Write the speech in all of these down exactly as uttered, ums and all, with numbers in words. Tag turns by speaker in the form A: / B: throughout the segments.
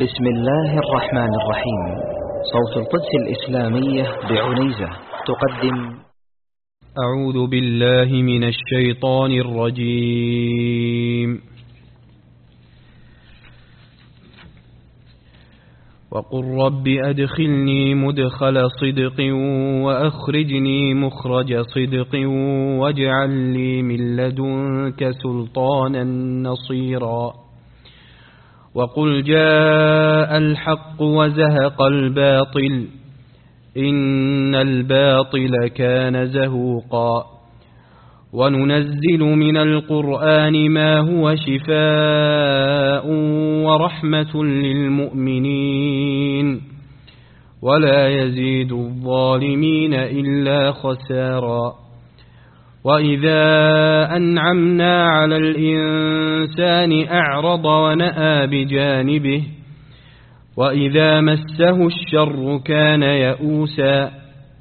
A: بسم الله الرحمن الرحيم. صوت القدس الإسلامية بعنيزة تقدم
B: أعوذ بالله من الشيطان الرجيم. وقل رب أدخلني مدخل صدق وأخرجني مخرج صدق واجعل لي من لدنك سلطانا نصيرا. وقل جاء الحق وزهق الباطل إن الباطل كان زهوقا. وننزل من القرآن ما هو شفاء ورحمة للمؤمنين ولا يزيد الظالمين إلا خسارا. وإذا أنعمنا على الإنسان أعرض ونأى بجانبه وإذا مسه الشر كان يئوسا.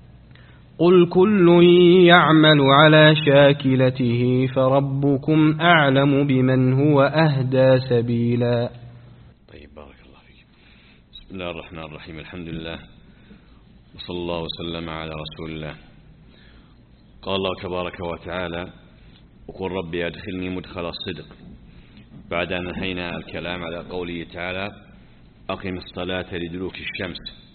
B: قل كل يعمل على شاكلته فربكم أعلم بمن هو أهدى سبيلا.
C: طيب، بارك الله فيك. بسم الله الرحمن الرحيم. الحمد لله وصلى الله وسلم على رسول الله. قال الله تبارك وتعالى: وقل ربي أدخلني مدخل الصدق، بعد أن نهينا الكلام على قوله تعالى: أقم الصلاة لدلوك الشمس.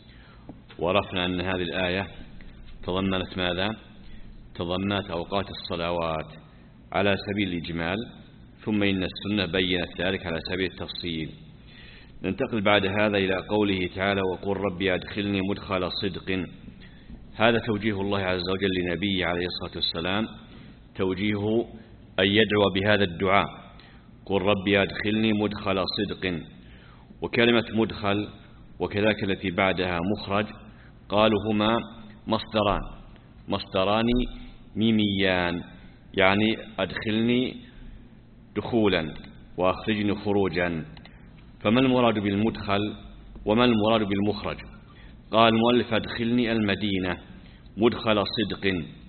C: وعرفنا أن هذه الآية تضمنت ماذا؟ تضمنت أوقات الصلوات على سبيل الإجمال، ثم إن السنة بيّنت ذلك على سبيل التفصيل. ننتقل بعد هذا إلى قوله تعالى: وقل ربي أدخلني مدخل صدق. هذا توجيه الله عز وجل لنبيه عليه الصلاة والسلام، توجيه أن يدعو بهذا الدعاء: قل ربي أدخلني مدخل صدق. وكلمة مدخل وكذلك التي بعدها مخرج قالوا هما مصدران مصدران ميميان، يعني أدخلني دخولا وأخرجني خروجا. فما المراد بالمدخل وما المراد بالمخرج؟ قال المؤلف: أدخلني المدينة مدخل صدق.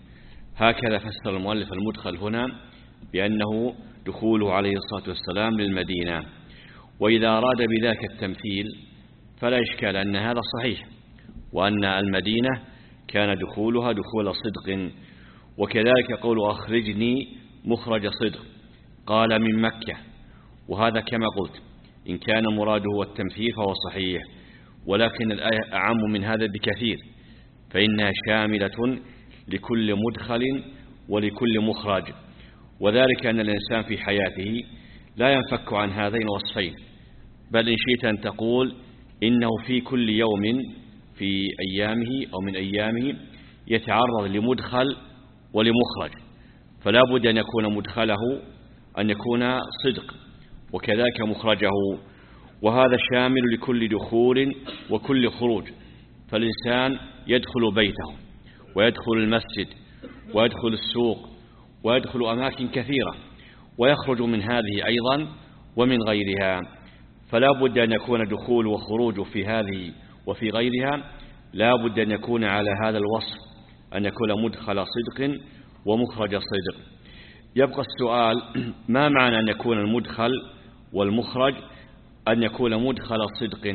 C: هكذا فسر المؤلف المدخل هنا بأنه دخوله عليه الصلاة والسلام للمدينة. وإذا أراد بذلك التمثيل فلا إشكال أن هذا صحيح، وأن المدينة كان دخولها دخول صدق. وكذلك قول أخرجني مخرج صدق قال من مكة، وهذا كما قلت إن كان مراده التمثيل فهو صحيح، ولكن الآية أعم من هذا بكثير، فإنها شاملة لكل مدخل ولكل مخرج. وذلك أن الإنسان في حياته لا ينفك عن هذين الوصفين، بل إن شئت أن تقول إنه في كل يوم في أيامه أو من أيامه يتعرض لمدخل ولمخرج، فلا بد أن يكون مدخله أن يكون صدق، وكذلك مخرجه. وهذا شامل لكل دخول وكل خروج. فالإنسان يدخل بيته ويدخل المسجد ويدخل السوق ويدخل أماكن كثيرة، ويخرج من هذه أيضا ومن غيرها. فلا بد أن يكون دخول وخروج في هذه وفي غيرها لا بد أن يكون على هذا الوصف، أن يكون مدخل صدق ومخرج صدق. يبقى السؤال: ما معنى أن يكون المدخل والمخرج أن يكون مدخل صدق؟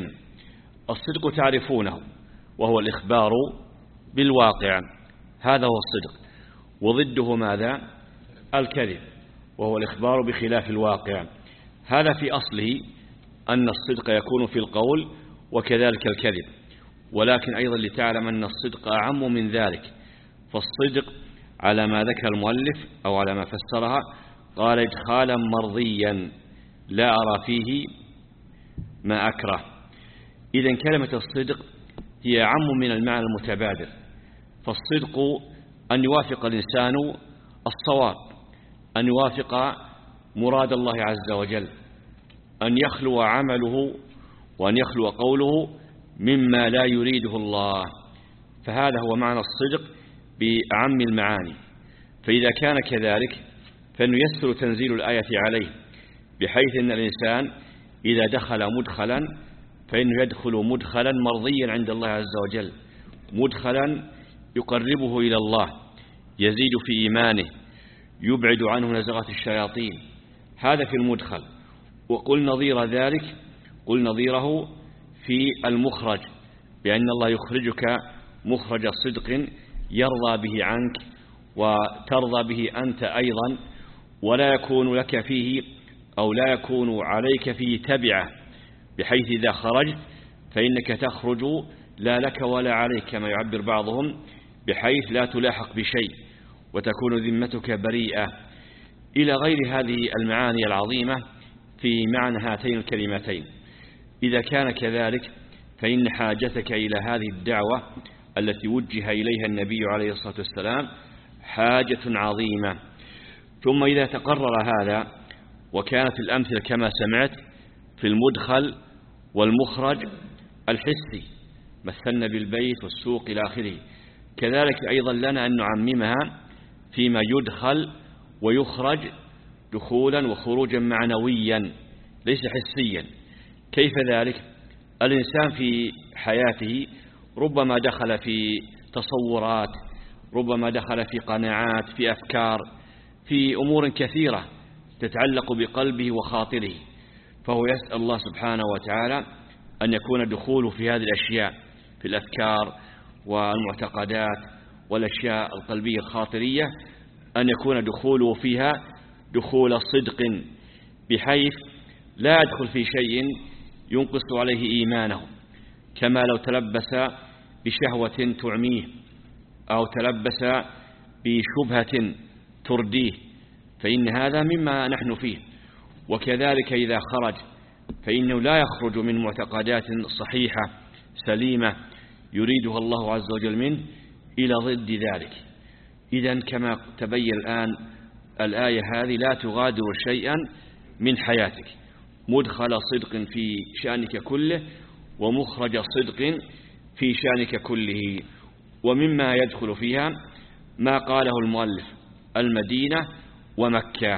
C: الصدق تعرفونه، وهو الإخبار بالواقع، هذا هو الصدق. وضده ماذا؟ الكذب، وهو الإخبار بخلاف الواقع. هذا في أصله أن الصدق يكون في القول وكذلك الكذب، ولكن أيضا لتعلم أن الصدق أعم من ذلك. فالصدق على ما ذكر المؤلف أو على ما فسرها قال: إدخالا مرضيا لا أرى فيه ما أكره. إذن كلمة الصدق هي أعم من المعنى المتبادر. فالصدق أن يوافق الإنسان الصواب، أن يوافق مراد الله عز وجل، أن يخلو عمله وأن يخلو قوله مما لا يريده الله. فهذا هو معنى الصدق بأعم المعاني. فإذا كان كذلك فإنه يسر تنزيل الآية عليه، بحيث أن الإنسان إذا دخل مدخلا فإنه يدخل مدخلا مرضيا عند الله عز وجل، مدخلا يقربه إلى الله، يزيد في إيمانه، يبعد عنه نزغات الشياطين. هذا في المدخل. وقل نظير ذلك قل نظيره في المخرج، بأن الله يخرجك مخرج صدق يرضى به عنك وترضى به أنت أيضا، ولا يكون لك فيه أو لا يكون عليك فيه تبعة، بحيث إذا خرجت فإنك تخرج لا لك ولا عليك كما يعبر بعضهم، بحيث لا تلاحق بشيء وتكون ذمتك بريئة، إلى غير هذه المعاني العظيمة في معنى هاتين الكلمتين. إذا كان كذلك فإن حاجتك إلى هذه الدعوة التي وجه إليها النبي عليه الصلاة والسلام حاجة عظيمة. ثم إذا تقرر هذا وكانت الأمثلة كما سمعت في المدخل والمخرج الحسي، مثلنا بالبيت والسوق إلى آخره، كذلك أيضا لنا أن نعممها فيما يدخل ويخرج دخولا وخروجا معنويا ليس حسيا. كيف ذلك؟ الإنسان في حياته ربما دخل في تصورات، ربما دخل في قناعات، في أفكار، في أمور كثيرة تتعلق بقلبه وخاطره، فهو يسأل الله سبحانه وتعالى أن يكون دخوله في هذه الأشياء، في الأفكار والمعتقدات والأشياء القلبية الخاطرية، أن يكون دخوله فيها دخول صدق، بحيث لا يدخل في شيء ينقص عليه إيمانه، كما لو تلبس بشهوة تعميه أو تلبس بشبهة ترديه، فإن هذا مما نحن فيه. وكذلك إذا خرج فإنه لا يخرج من معتقدات صحيحة سليمة يريدها الله عز وجل منه إلى ضد ذلك. إذن كما تبين الآن الآية هذه لا تغادر شيئا من حياتك، مدخل صدق في شأنك كله ومخرج صدق في شأنك كله. ومما يدخل فيها ما قاله المؤلف المدينة ومكة.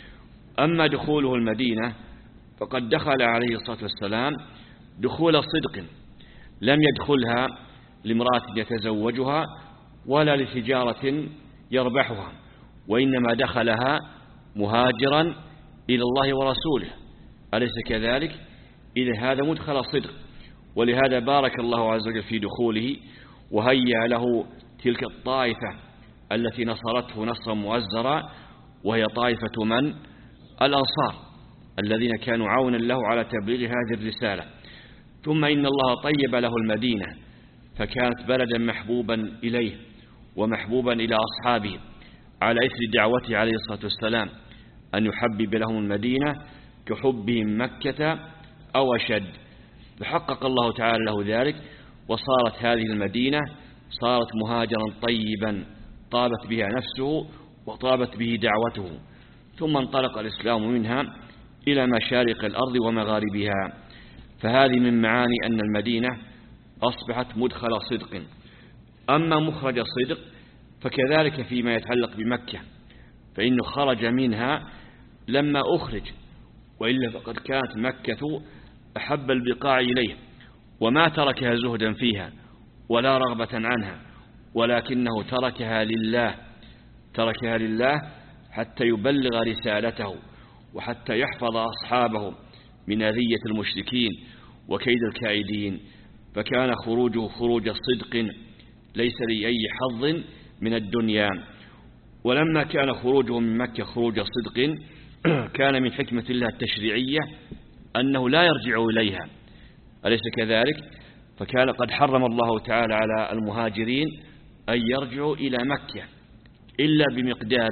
C: أما دخوله المدينة فقد دخل عليه الصلاة والسلام دخول صدق، لم يدخلها لامرأة يتزوجها ولا لتجارة يربحها، وإنما دخلها مهاجرا إلى الله ورسوله، أليس كذلك؟ إذا هذا مدخل صدق، ولهذا بارك الله عز وجل في دخوله وهيأ له تلك الطائفة التي نصرته نصرا مؤزرا، وهي طائفة من؟ الأنصار الذين كانوا عونا له على تبليغ هذه الرسالة. ثم إن الله طيب له المدينة فكانت بلدا محبوبا إليه ومحبوبا إلى أصحابه، على إثر دعوته عليه الصلاة والسلام أن يحبب لهم المدينة كحبهم مكة أو أشد، فحقق الله تعالى له ذلك، وصارت هذه المدينة صارت مهاجرا طيبا طابت بها نفسه وطابت به دعوته. ثم انطلق الإسلام منها إلى مشارق الأرض ومغاربها. فهذه من معاني أن المدينة أصبحت مدخل صدق. أما مخرج صدق فكذلك فيما يتعلق بمكة، فإنه خرج منها لما أخرج، وإلا فقد كانت مكة أحب البقاع إليه، وما تركها زهدا فيها ولا رغبة عنها، ولكنه تركها لله، تركها لله حتى يبلغ رسالته وحتى يحفظ أصحابه من أذية المشركين وكيد الكائدين. فكان خروجه خروج صدق ليس لأي حظ من الدنيا. ولما كان خروجه من مكة خروج صدق كان من حكمة الله التشريعية أنه لا يرجع إليها، أليس كذلك؟ فكان قد حرم الله تعالى على المهاجرين أن يرجعوا إلى مكة إلا بمقدار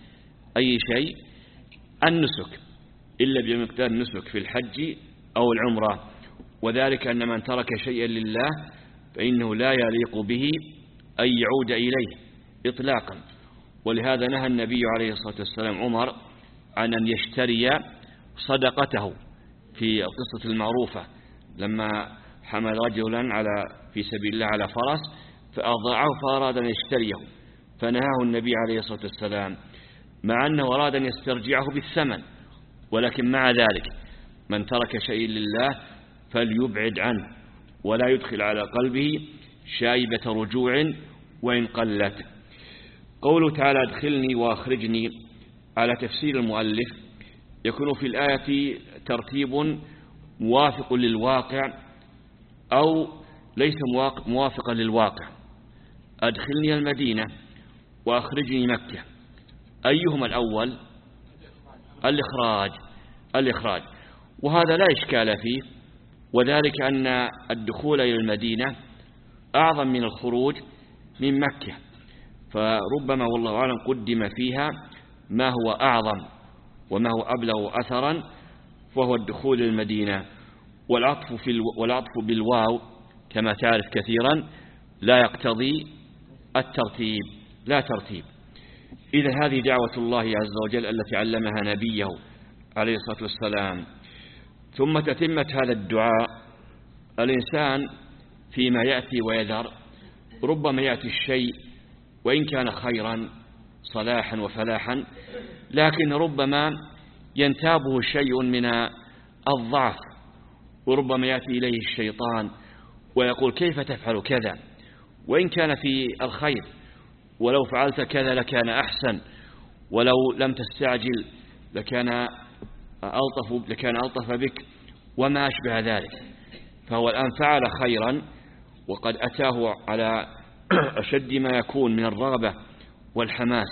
C: أي شيء؟ النسك، إلا بمقدار النسك في الحج أو العمرة، وذلك أن من ترك شيئا لله فإنه لا يليق به أن يعود إليه إطلاقا. ولهذا نهى النبي عليه الصلاة والسلام عمر عن أن يشتري صدقته في القصة المعروفة لما حمل رجلا على في سبيل الله على فرس فأضاعه فأراد أن يشتريه، فنهاه النبي عليه الصلاة والسلام، مع أنه أراد أن يسترجعه بالثمن، ولكن مع ذلك من ترك شيء لله فليبعد عنه ولا يدخل على قلبه شائبة رجوع وإن قلت. قوله تعالى ادخلني وأخرجني على تفسير المؤلف يكون في الآية ترتيب موافق للواقع
D: أو ليس موافقا للواقع. أدخلني المدينة وأخرجني مكة، أيهما الأول؟ الإخراج الإخراج وهذا لا إشكال فيه، وذلك أن الدخول إلى المدينة أعظم من الخروج من مكة، فربما والله أعلم قدم فيها ما هو أعظم وما هو أبلغ أثرا، وهو الدخول إلى المدينة. والعطف, في الو... والعطف بالواو كما تعرف كثيرا لا يقتضي الترتيب، لا ترتيب. إذا هذه دعوة الله عز وجل التي علمها نبيه عليه الصلاة والسلام. ثم تتمة هذا الدعاء، الإنسان فيما يأتي ويذر ربما يأتي الشيء وإن كان خيرا صلاحا وفلاحا، لكن ربما ينتابه شيء من الضعف، وربما يأتي إليه الشيطان ويقول كيف تفعل كذا وإن كان في الخير، ولو فعلت كذا لكان أحسن، ولو لم تستعجل لكان ألطف, لكان ألطف بك، وما أشبه ذلك. فهو الآن فعل خيرا وقد أتاه على أشد ما يكون من الرغبة والحماس،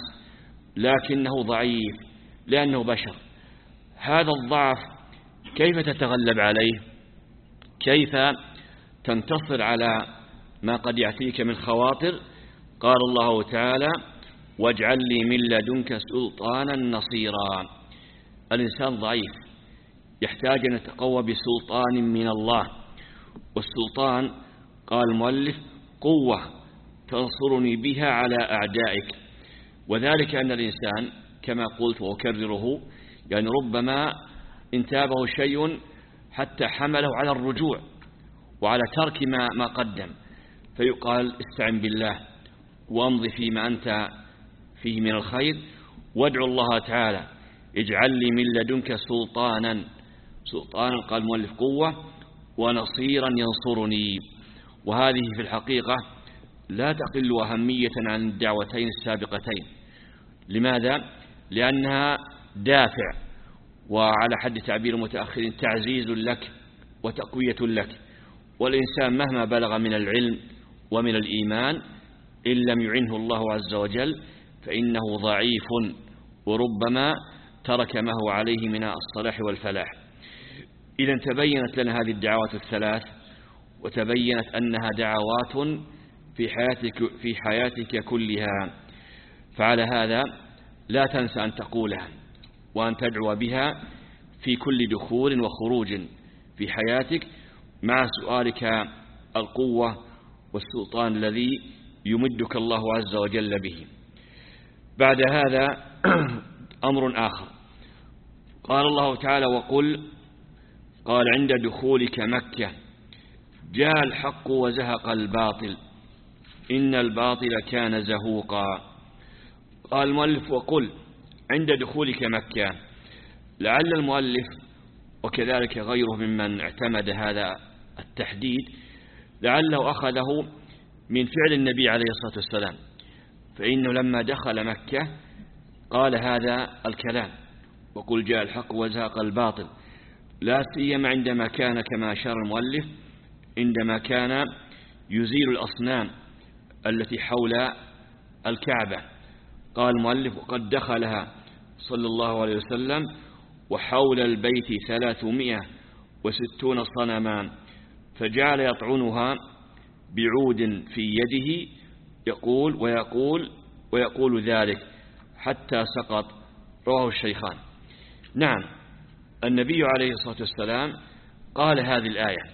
D: لكنه ضعيف لأنه بشر. هذا الضعف كيف تتغلب عليه؟ كيف تنتصر على ما قد يأتيك من خواطر؟ قال الله تعالى واجعل لي من لدنك سلطانا نصيرا. الإنسان ضعيف يحتاج أن يتقوى بسلطان من الله، والسلطان قال المؤلف قوة تنصرني بها على أعدائك. وذلك أن الإنسان كما قلت وأكرره يعني ربما انتابه شيء حتى حمله على الرجوع وعلى ترك ما, ما قدم، فيقال استعن بالله وامضي فيما أنت فيه من الخير، وادعو الله تعالى اجعل لي من لدنك سلطانا. سلطانا قال المؤلف قوة، ونصيرا ينصرني. وهذه في الحقيقة لا تقل أهمية عن الدعوتين السابقتين. لماذا؟ لأنها دافع، وعلى حد تعبير المتأخرين تعزيز لك وتقوية لك. والإنسان مهما بلغ من العلم ومن الإيمان إن لم يعنه الله عز وجل فإنه ضعيف، وربما ترك ما هو عليه من الصلاح والفلاح. إذا تبينت لنا هذه الدعوات الثلاث، وتبينت أنها دعوات في حياتك, في حياتك كلها. فعلى هذا لا تنسى أن تقولها وأن تدعو بها في كل دخول وخروج في حياتك، مع سؤالك القوة والسلطان الذي يمدك الله عز وجل به. بعد هذا أمر آخر، قال الله تعالى وقل قال عند دخولك مكة جاء الحق وزهق الباطل إن الباطل كان زهوقا. قال المؤلف وقل عند دخولك مكة. لعل المؤلف وكذلك غيره ممن اعتمد هذا التحديد لعله أخذه من فعل النبي عليه الصلاة والسلام، فإنه لما دخل مكة قال هذا الكلام وقل جاء الحق وزهق الباطل، لا سيما عندما كان كما أشار المؤلف عندما كان يزيل الأصنام التي حول الكعبة. قال المؤلف وقد دخلها صلى الله عليه وسلم وحول البيت ثلاثمائة وستون صنما، فجعل يطعنها بعود في يده يقول ويقول ويقول ذلك حتى سقط. رواه الشيخان. نعم، النبي عليه الصلاة والسلام قال هذه الآية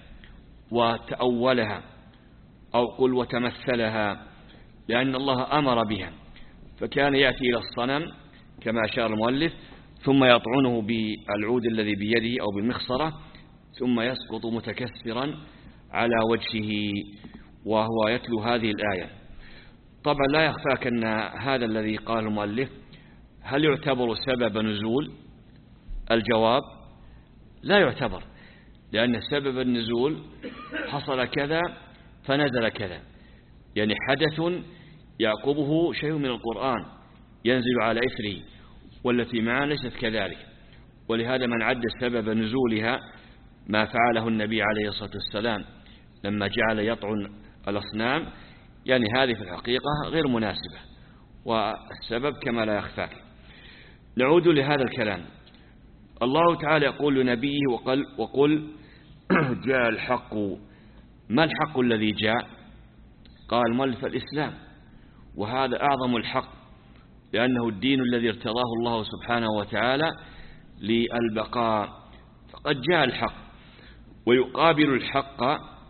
D: وتأولها أو قل وتمثلها، لأن الله أمر بها، فكان يأتي إلى الصنم كما أشار المؤلف ثم يطعنه بالعود الذي بيده أو بالمخصرة ثم يسقط متكسرا على وجهه وهو يتلو هذه الآية. طبعا لا يخفاك أن هذا الذي قال المؤلف هل يعتبر سبب نزول؟ الجواب لا يعتبر، لأن سبب النزول حصل كذا فنزل كذا، يعني حدث يعقبه شيء من القرآن ينزل على إثره، والتي معنا ليست كذلك. ولهذا من عد سبب نزولها ما فعله النبي عليه الصلاة والسلام لما جعل يطعن الأصنام، يعني هذه في الحقيقة غير مناسبة، والسبب كما لا يخفاك. نعود لهذا الكلام. الله تعالى يقول لنبيه وقل, وقل جاء الحق. ما الحق الذي جاء؟ قال مؤلف الإسلام، وهذا أعظم الحق، لأنه الدين الذي ارتضاه الله سبحانه وتعالى للبقاء. فقد جاء الحق، ويقابل الحق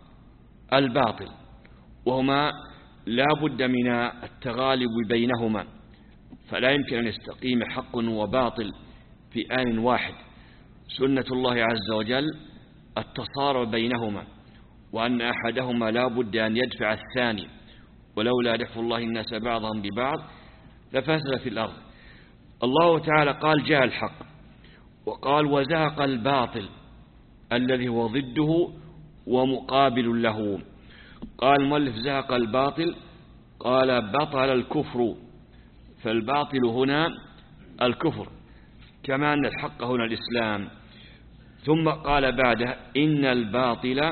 D: الباطل، وهما لا بد من التغالب بينهما، فلا يمكن أن يستقيم حق وباطل في آن واحد. سنة الله عز وجل التصارع بينهما، وأن أحدهما لا بد أن يدفع الثاني، ولولا دفع الله الناس بعضهم ببعض لفسد في الأرض. الله تعالى قال جاء الحق، وقال وزهق الباطل الذي هو ضده ومقابل له. قال المؤلف زهق الباطل، قال بطل الكفر، فالباطل هنا الكفر، كما أن الحق هنا الإسلام. ثم قال بعده إن الباطل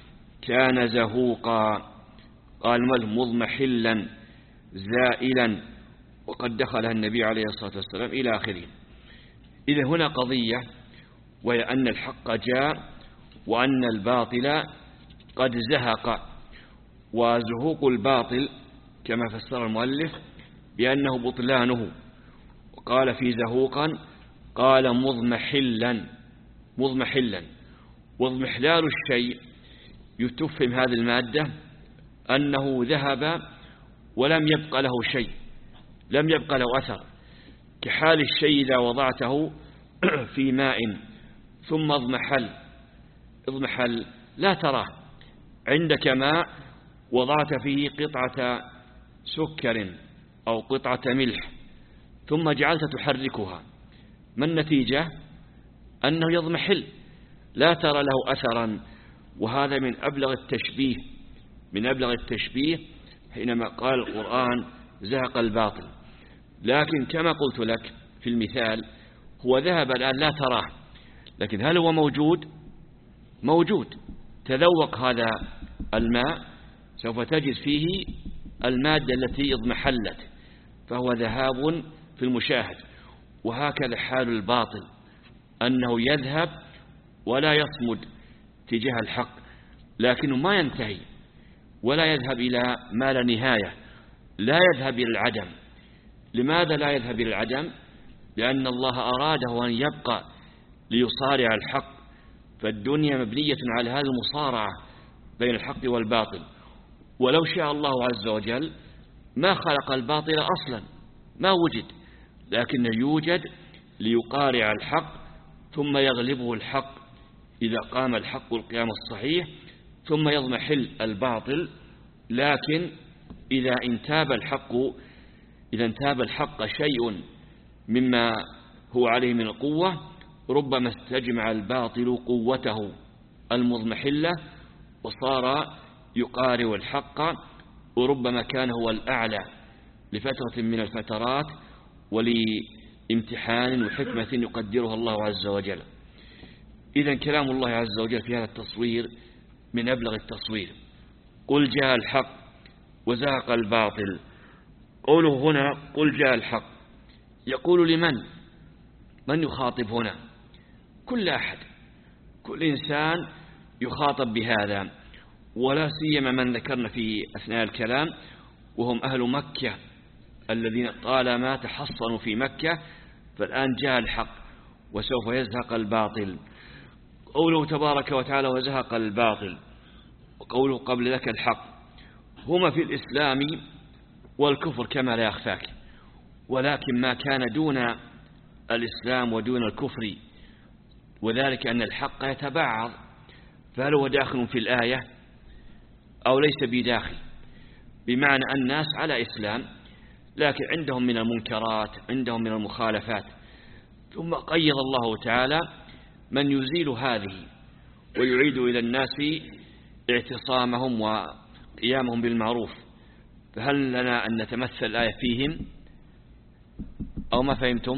D: كان زهوقا، قال المؤلف مضمحلا زائلا، وقد دخلها النبي عليه الصلاة والسلام إلى آخره. إذا هنا قضية، وهي أن الحق جاء وأن الباطل قد زهق. وزهوق الباطل كما فسر المؤلف بأنه بطلانه، وقال في زهوقا قال مضمحلا. مضمحلا واضمحلال الشيء يتفهم هذه المادة أنه ذهب ولم يبقى له شيء، لم يبقى له أثر، كحال الشيء إذا وضعته في ماء ثم اضمحل. اضمحل لا تراه، عندك ماء وضعت فيه قطعة سكر أو قطعة ملح ثم جعلت تحركها، ما النتيجة؟ أنه يضمحل، لا ترى له أثرا. وهذا من أبلغ التشبيه، من أبلغ التشبيه حينما قال القرآن زهق الباطل. لكن كما قلت لك في المثال، هو ذهب الآن لا تراه، لكن هل هو موجود؟ موجود. تذوق هذا الماء سوف تجد فيه المادة التي اضمحلت، فهو ذهاب في المشاهد. وهكذا حال الباطل، أنه يذهب ولا يصمد تجاه الحق، لكنه ما ينتهي ولا يذهب إلى ما لا نهاية، لا يذهب إلى العدم. لماذا لا يذهب إلى العدم؟ لأن الله أراده أن يبقى ليصارع الحق، فالدنيا مبنية على هذه المصارعة بين الحق والباطل. ولو شاء الله عز وجل ما خلق الباطل أصلا، ما وجد، لكنه يوجد ليقارع الحق ثم يغلبه الحق إذا قام الحق القيام الصحيح، ثم يضمحل الباطل. لكن إذا انتاب الحق إذا انتاب الحق شيء مما هو عليه من القوة، ربما استجمع الباطل قوته المضمحلة وصار يقارع الحق، وربما كان هو الأعلى لفترة من الفترات ولامتحان وحكمة يقدرها الله عز وجل. إذن كلام الله عز وجل في هذا التصوير من أبلغ التصوير. قل جاء الحق وزهق الباطل. قوله هنا قل جاء الحق، يقول لمن؟ من يخاطب هنا؟ كل أحد، كل إنسان يخاطب بهذا، ولا سيما من ذكرنا في أثناء الكلام وهم أهل مكة الذين طالما تحصنوا في مكة، فالآن جاء الحق وسوف يزهق الباطل. قوله تبارك وتعالى وزهق الباطل، وقوله قبل ذلك الحق، هما في الإسلام والكفر كما لا يخفاك، ولكن ما كان دون الإسلام ودون الكفر، وذلك أن الحق يتبعض، فهل هو داخل في الآية أو ليس بداخل؟ بمعنى أن الناس على إسلام لكن عندهم من المنكرات، عندهم من المخالفات، ثم قيض الله تعالى من يزيل هذه ويعيد إلى الناس اعتصامهم وقيامهم بالمعروف. فهل لنا أن نتمثل الآية فيهم أو ما فهمتم؟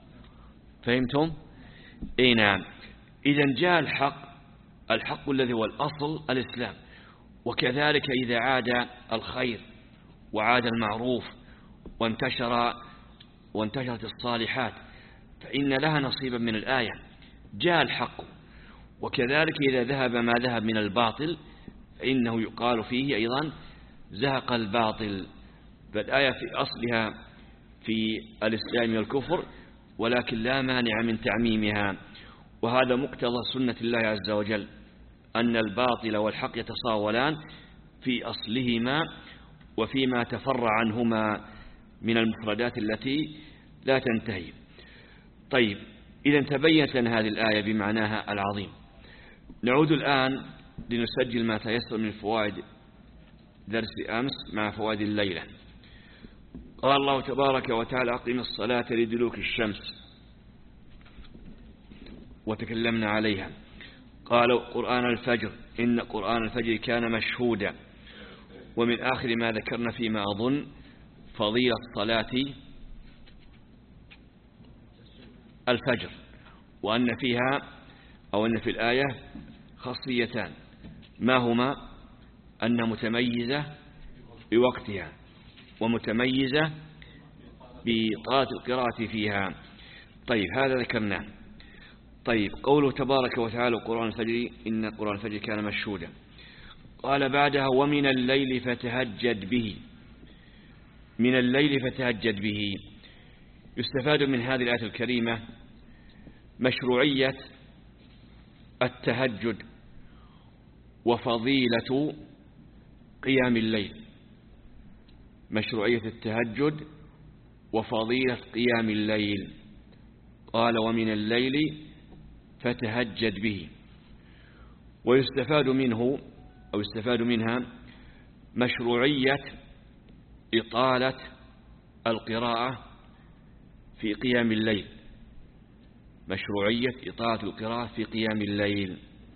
D: فهمتم؟ إيه نعم. إذن جاء الحق، الحق الذي هو الأصل الإسلام، وكذلك إذا عاد الخير وعاد المعروف وانتشر وانتشرت الصالحات فإن لها نصيبا من الآية، جاء الحق. وكذلك إذا ذهب ما ذهب من الباطل فإنه يقال فيه أيضا زهق الباطل. فالآية في أصلها في الإسلام والكفر، ولكن لا مانع من تعميمها، وهذا مقتضى سنة الله عز وجل، أن الباطل والحق يتصاولان في أصلهما وفيما تفرع عنهما من المفردات التي لا تنتهي. طيب، إذا تبينت لنا هذه الآية بمعناها العظيم. نعود الآن لنسجل ما تيسر من فوائد درس أمس مع فوائد الليلة. قال الله تبارك وتعالى: أقم الصلاة لدلوك الشمس، وتكلمنا عليها. قالوا قرآن الفجر، إن قرآن الفجر كان مشهودا. ومن آخر ما ذكرنا فيما أظن فضيلة صلاة الفجر، وأن فيها أو أن في الآية خاصيتان، ما هما؟ أن متميزة بوقتها ومتميزة بطاعة القراءة فيها. طيب، هذا ذكرناه. طيب، قوله تبارك وتعالى: قرآن الفجر إن قرآن الفجر كان مشهودا. قال بعدها: ومن الليل فتهجد به. من الليل فتهجد به. يستفاد من هذه الآية الكريمة مشروعية التهجد وفضيلة قيام الليل. مشروعية التهجد وفضيلة قيام الليل. قال: ومن الليل فتهجد به. ويستفاد منه أو يستفاد منها مشروعية إطالة القراءة في قيام الليل. مشروعية إطالة القراءة في قيام الليل،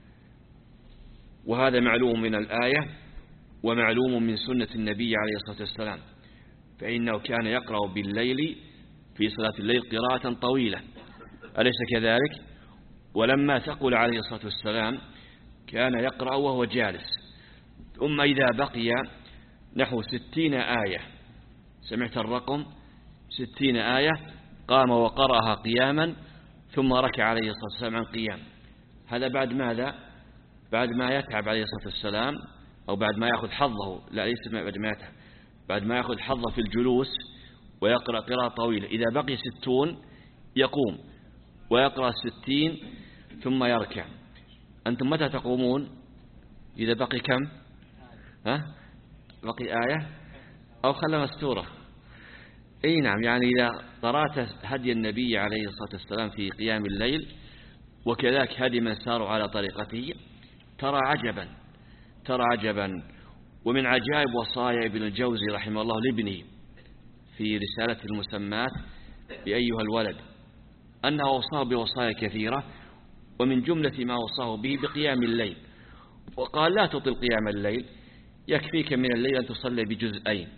D: وهذا معلوم من الآية ومعلوم من سنة النبي عليه الصلاة والسلام، فإنه كان يقرأ بالليل في صلاة الليل قراءة طويلة، أليس كذلك؟ ولما ثقل عليه الصلاة والسلام كان يقرأ وهو جالس، ثم إذا بقي نحو ستين آية، سمعت الرقم ستين آية، قام وقرأها قياما ثم ركع عليه الصلاة والسلام عن قيام. هذا بعد ماذا؟ بعد ما يتعب عليه الصلاة والسلام، أو بعد ما يأخذ حظه، لا ليس بعد ما يتعب، بعد ما يأخذ حظه في الجلوس ويقرأ قراءة طويلة. إذا بقي ستون يقوم ويقرأ ستين ثم يركع. أنتم متى تقومون؟ إذا بقي كم؟ ها؟ بقي آية أو خلى مستورة؟ أي نعم، يعني إذا قرأت هدي النبي عليه الصلاة والسلام في قيام الليل وكذلك هدي من ساروا على طريقته ترى عجبا ترى عجبا. ومن عجائب وصايا ابن الجوزي رحمه الله لابنه في رسالة المسمات بأيها الولد أنه أوصاه بوصايا كثيرة، ومن جملة ما أوصاه به بقيام الليل، وقال: لا تطل قيام الليل، يكفيك من الليل أن تصلي بجزئين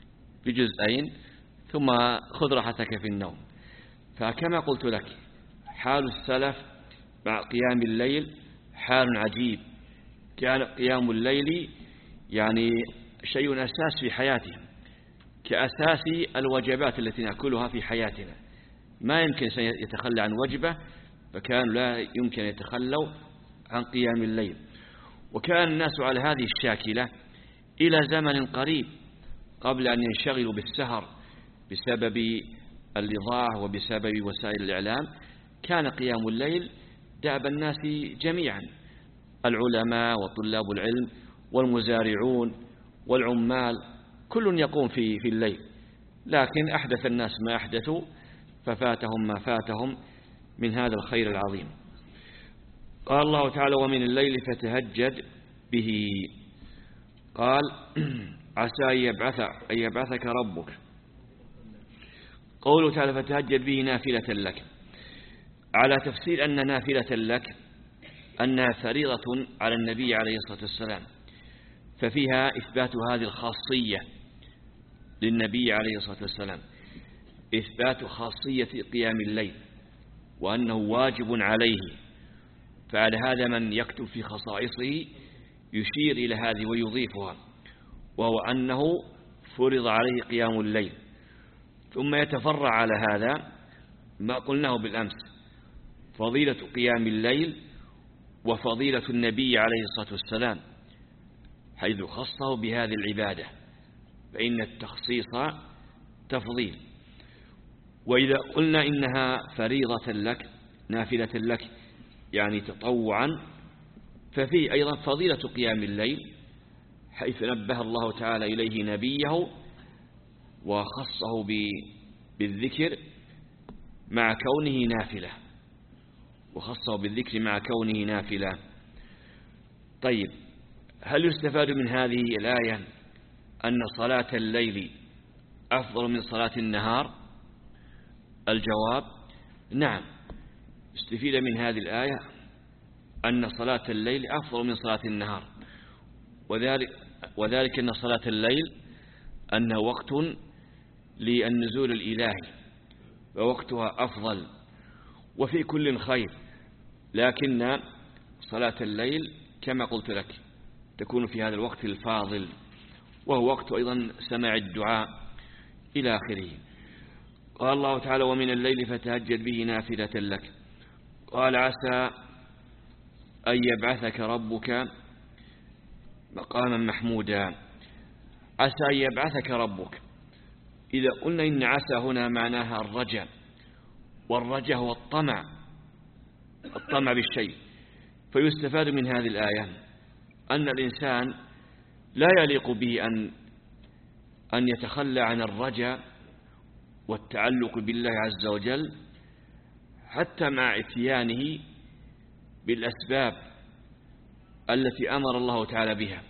D: بجزئين ثم خذ راحتك في النوم. فكما قلت لك، حال السلف مع قيام الليل حال عجيب. كان قيام الليل يعني شيء أساس في حياتهم، كأساس الوجبات التي نأكلها في حياتنا. ما يمكن يتخلى عن وجبة، فكانوا لا يمكن يتخلوا عن قيام الليل. وكان الناس على هذه الشاكلة إلى زمن قريب، قبل أن ينشغلوا بالسهر بسبب الإضاعة وبسبب وسائل الإعلام. كان قيام الليل دأب الناس جميعا، العلماء وطلاب العلم والمزارعون والعمال، كل يقوم في في الليل. لكن أحدث الناس ما أحدثوا ففاتهم ما فاتهم من هذا الخير العظيم. قال الله تعالى: ومن الليل فتهجد به. قال: عسى أن يبعث أن يبعثك ربك. قوله تعالى: فتهجد به نافلة لك، على تفسير أن نافلة لك أنها فريضة على النبي عليه الصلاة والسلام، ففيها إثبات هذه الخاصية للنبي عليه الصلاة والسلام، إثبات خاصية قيام الليل وأنه واجب عليه. فعلى هذا من يكتب في خصائصه يشير إلى هذه ويضيفها، وهو أنه فرض عليه قيام الليل. ثم يتفرع على هذا ما قلناه بالأمس، فضيلة قيام الليل وفضيلة النبي عليه الصلاة والسلام حيث خصه بهذه العبادة، فإن التخصيص تفضيل. وإذا قلنا إنها فريضة لك نافلة لك يعني تطوعا، ففيه أيضا فضيلة قيام الليل حيث نبه الله تعالى إليه نبيه وخصه بالذكر مع كونه نافلة وخصه بالذكر مع كونه نافلة. طيب، هل يستفاد من هذه الآية أن صلاة الليل أفضل من صلاة النهار؟ الجواب نعم، استفيد من هذه الآية أن صلاة الليل أفضل من صلاة النهار، وذلك, وذلك أن صلاة الليل أنه وقت للنزول الإلهي ووقتها أفضل وفي كل خير، لكن صلاة الليل كما قلت لك تكون في هذا الوقت الفاضل، وهو وقت أيضا سماع الدعاء إلى آخره. قال الله تعالى: ومن الليل فتهجد به نافلة لك. قال: عسى أن يبعثك ربك مقاما محمودا. عسى أن يبعثك ربك، إذا قلنا إن عسى هنا معناها الرجاء، والرجاء هو الطمع الطمع بالشيء، فيستفاد من هذه الآية أن الإنسان لا يليق به أن أن يتخلى عن الرجاء والتعلق بالله عز وجل حتى مع اتيانه بالأسباب التي أمر الله تعالى بها.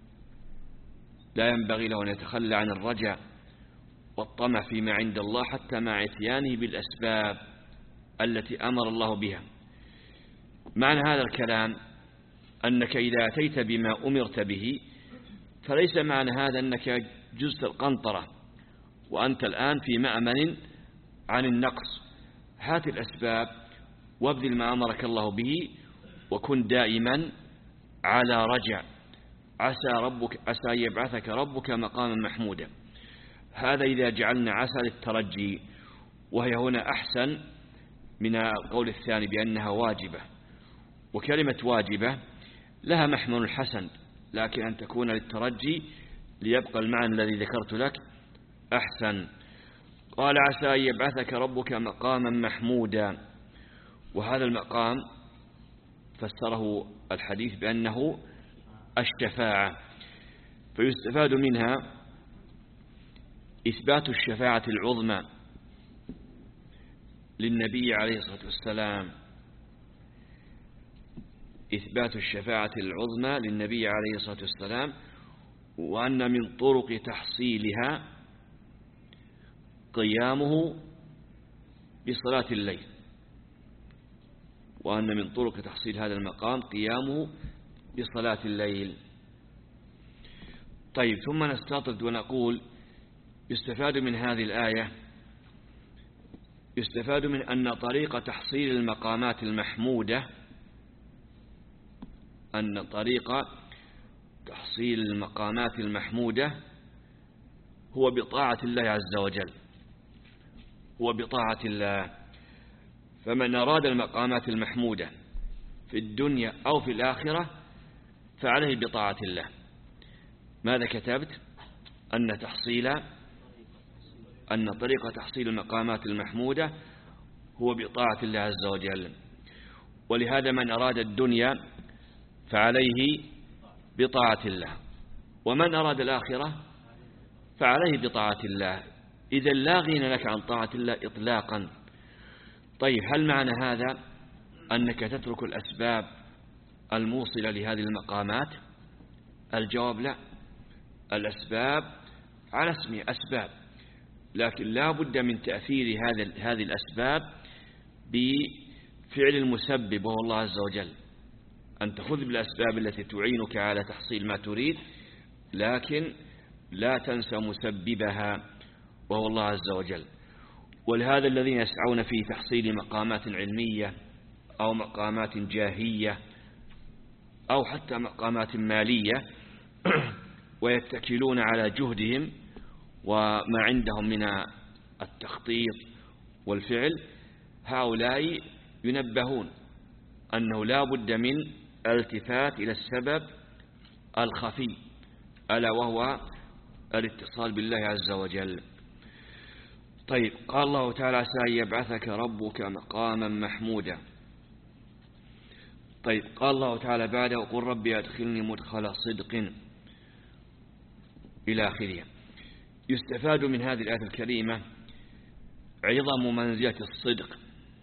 D: لا ينبغي له أن يتخلى عن الرجاء والطمع فيما عند الله حتى مع اتيانه بالأسباب التي أمر الله بها. معنى هذا الكلام أنك إذا أتيت بما أمرت به فليس معنى هذا أنك جزت القنطرة وأنت الآن في مأمن عن النقص. هات الأسباب وابذل ما أمرك الله به وكن دائما على رجع. عسى ربك عسى أن يبعثك ربك مقاما محمودا. هذا إذا جعلنا عسى للترجي، وهي هنا أحسن من القول الثاني بأنها واجبة. وكلمة واجبة لها محمل الحسن، لكن أن تكون للترجي ليبقى المعنى الذي ذكرت لك أحسن. قال: عسى أن يبعثك ربك مقاما محمودا. وهذا المقام فسره الحديث بأنه الشفاعة، فيستفاد منها إثبات الشفاعة العظمى للنبي عليه الصلاة والسلام إثبات الشفاعة العظمى للنبي عليه الصلاة والسلام، وأن من طرق تحصيلها قيامه بصلاة الليل، وأن من طرق تحصيل هذا المقام قيامه بصلاة الليل. طيب، ثم نستطرد ونقول يستفاد من هذه الآية يستفاد من أن طريق تحصيل المقامات المحمودة أن طريق تحصيل المقامات المحمودة هو بطاعة الله عز وجل، هو بطاعة الله. فمن أراد المقامات المحمودة في الدنيا أو في الآخرة فعليه بطاعة الله. ماذا كتبت؟ أن تحصيل أن طريق تحصيل المقامات المحمودة هو بطاعة الله عز وجل. ولهذا من أراد الدنيا فعليه بطاعة الله، ومن أراد الآخرة فعليه بطاعة الله. إذا لا غنى لك عن طاعة الله إطلاقا. طيب، هل معنى هذا أنك تترك الأسباب الموصلة لهذه المقامات؟ الجواب لا. الأسباب على اسمها أسباب، لكن لا بد من تأثير هذه الأسباب بفعل المسبب وهو الله عز وجل. أن تأخذ بالأسباب التي تعينك على تحصيل ما تريد، لكن لا تنسى مسببها وهو الله عز وجل. ولهذا الذين يسعون في تحصيل مقامات علمية أو مقامات جاهية أو حتى مقامات مالية ويتكلون على جهدهم وما عندهم من التخطيط والفعل، هؤلاء ينبهون أنه لا بد من الالتفات إلى السبب الخفي، ألا وهو الاتصال بالله عز وجل. طيب، قال الله تعالى: عسى أن يبعثك ربك مقاما محمودا. طيب، قال الله تعالى بعده: وقل ربي أدخلني مدخل صدق، إلى آخره. يستفاد من هذه الآية الكريمة عظم منزلة الصدق،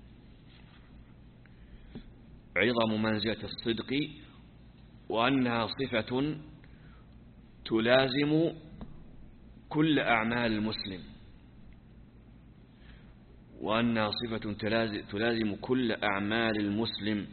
D: عظم منزلة الصدق، وأنها صفة تلازم كل أعمال المسلم، وأنها صفة تلازم كل أعمال المسلم.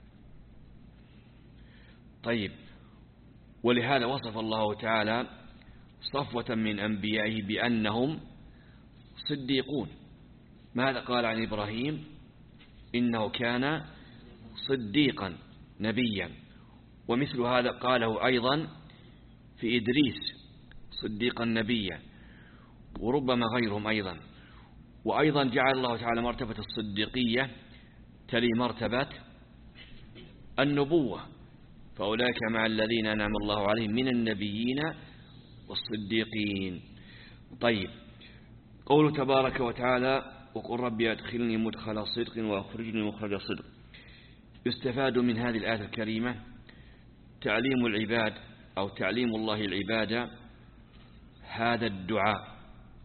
D: طيب، ولهذا وصف الله تعالى صفوة من أنبيائه بأنهم صديقون. ماذا قال عن إبراهيم؟ إنه كان صديقا نبيا. ومثل هذا قاله أيضا في إدريس صديقا نبيا، وربما غيرهم أيضا. وأيضا جعل الله تعالى مرتبة الصديقية تلي مرتبة النبوة، فأولئك مع الذين أنعم الله عليهم من النبيين والصديقين. طيب، قوله تبارك وتعالى: وقل ربي أدخلني مدخل صدق وأخرجني مخرج صدق. يستفاد من هذه الآية الكريمة تعليم العباد أو تعليم الله العباد هذا الدعاء،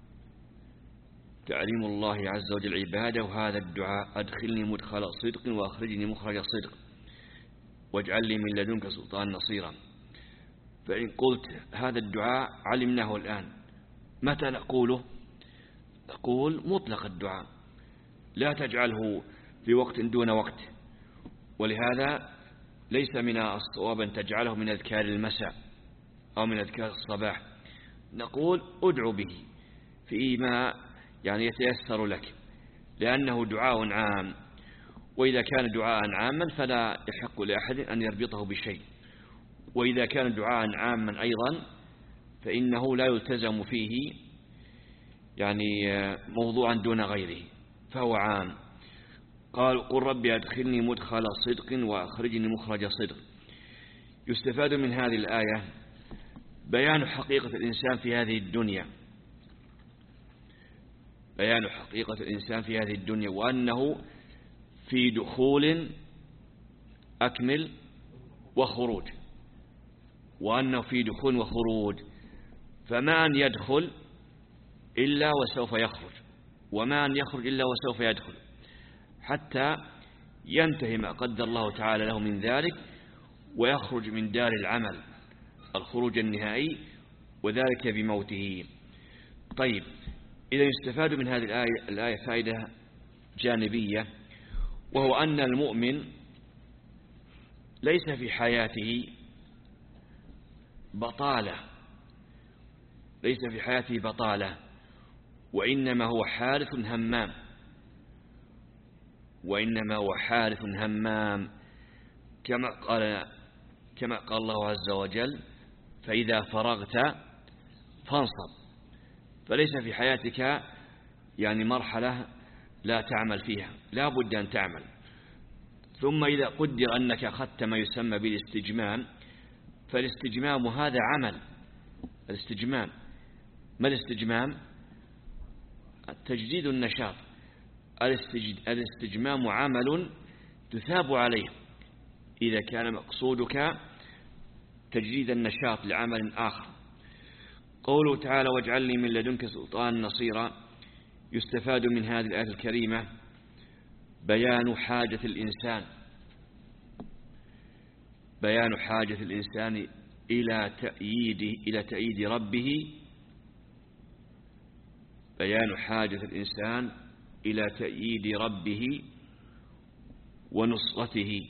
D: تعليم الله عز وجل عباده هذا الدعاء: أدخلني مدخل صدق وأخرجني مخرج صدق واجعل لي من لدنك سلطان نصيرا. فإن قلت هذا الدعاء علمناه الآن، متى نقوله؟ نقول مطلق الدعاء، لا تجعله في وقت دون وقت. ولهذا ليس من الصواب أن تجعله من أذكار المساء أو من أذكار الصباح. نقول ادعو به فيما يعني يتيسر لك، لأنه دعاء عام، وإذا كان دعاء عاما فلا يحق لأحد أن يربطه بشيء، وإذا كان دعاء عاما أيضا فإنه لا يلتزم فيه يعني موضوعا دون غيره، فهو عام. قال: قل ربي أدخلني مدخل صدق وأخرجني مخرج صدق. يستفاد من هذه الآية بيان حقيقة الإنسان في هذه الدنيا، بيان حقيقة الإنسان في هذه الدنيا، وأنه في دخول أكمل وخروج، وأنه في دخول وخروج، فما أن يدخل إلا وسوف يخرج، وما أن يخرج إلا وسوف يدخل، حتى ينتهي ما قدر الله تعالى له من ذلك ويخرج من دار العمل الخروج النهائي، وذلك بموته. طيب، إذا يستفاد من هذه الآية, الآية فائدة جانبية، وهو أن المؤمن ليس في حياته بطالة، ليس في حياته بطالة، وإنما هو حارث همام، وإنما هو حارث همام، كما قال كما قال الله عز وجل: فإذا فرغت فانصب. فليس في حياتك يعني مرحلة لا تعمل فيها، لا بد أن تعمل. ثم إذا قدر أنك أخذت ما يسمى بالاستجمام، فالاستجمام هذا عمل. الاستجمام، ما الاستجمام؟ تجديد النشاط. الاستجمام عمل تثاب عليه إذا كان مقصودك تجديد النشاط لعمل آخر. قوله تعالى: واجعل لي من لدنك سلطان نصيرا. يستفاد من هذه الآية الكريمة بيان حاجة الإنسان بيان حاجة الإنسان إلى تأييد إلى تأييد ربه بيان حاجة الإنسان إلى تأييد ربه ونصرته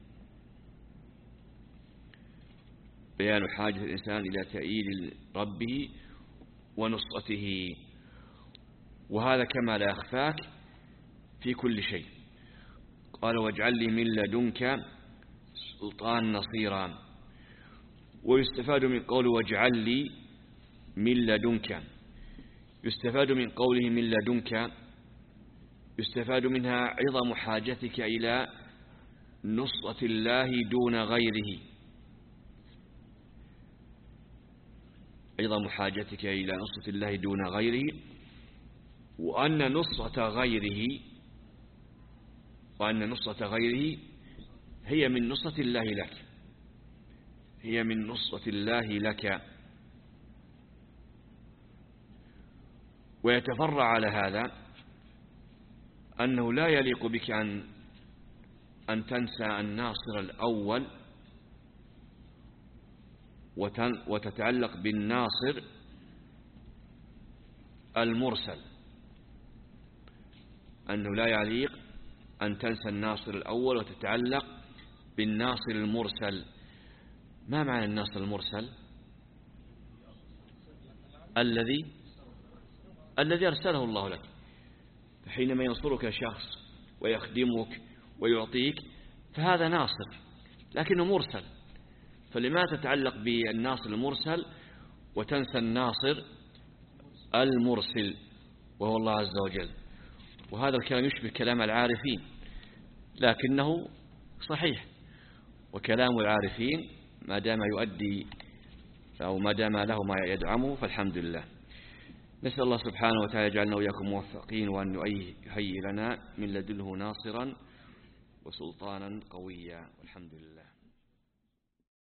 D: بيان حاجة الإنسان إلى تأييد ربه ونصرته وهذا كما لا يخفاك في كل شيء. قال: واجعل لي من لدنك سلطان نصيرا. ويستفاد من قوله واجعل لي من لدنك، يستفاد من قوله من لدنك يستفاد منها عظم حاجتك إلى نصرة الله دون غيره، عظم حاجتك إلى نصرة الله دون غيره، وأن نصرة غيره وأن نصرة غيره هي من نصرة الله لك، هي من نصرة الله لك. ويتفرع على هذا أنه لا يليق بك أن أن تنسى الناصر الأول وتتعلق بالناصر المرسل، أنه لا يليق أن تنسى الناصر الأول وتتعلق بالناصر المرسل. ما معنى الناصر المرسل؟ الذي الذي أرسله الله لك. فحينما ينصرك شخص ويخدمك ويعطيك فهذا ناصر لكنه مرسل، فلما تتعلق بالناصر المرسل وتنسى الناصر المرسل وهو الله عز وجل؟ وهذا الكلام يشبه كلام العارفين لكنه صحيح، وكلام العارفين ما دام يؤدي أو ما دام له ما يدعمه فالحمد لله. نسأل الله سبحانه وتعالى يجعلنا وإياكم موفقين، وأن يهيئ لنا من لدنه ناصرا وسلطانا قويا، والحمد لله.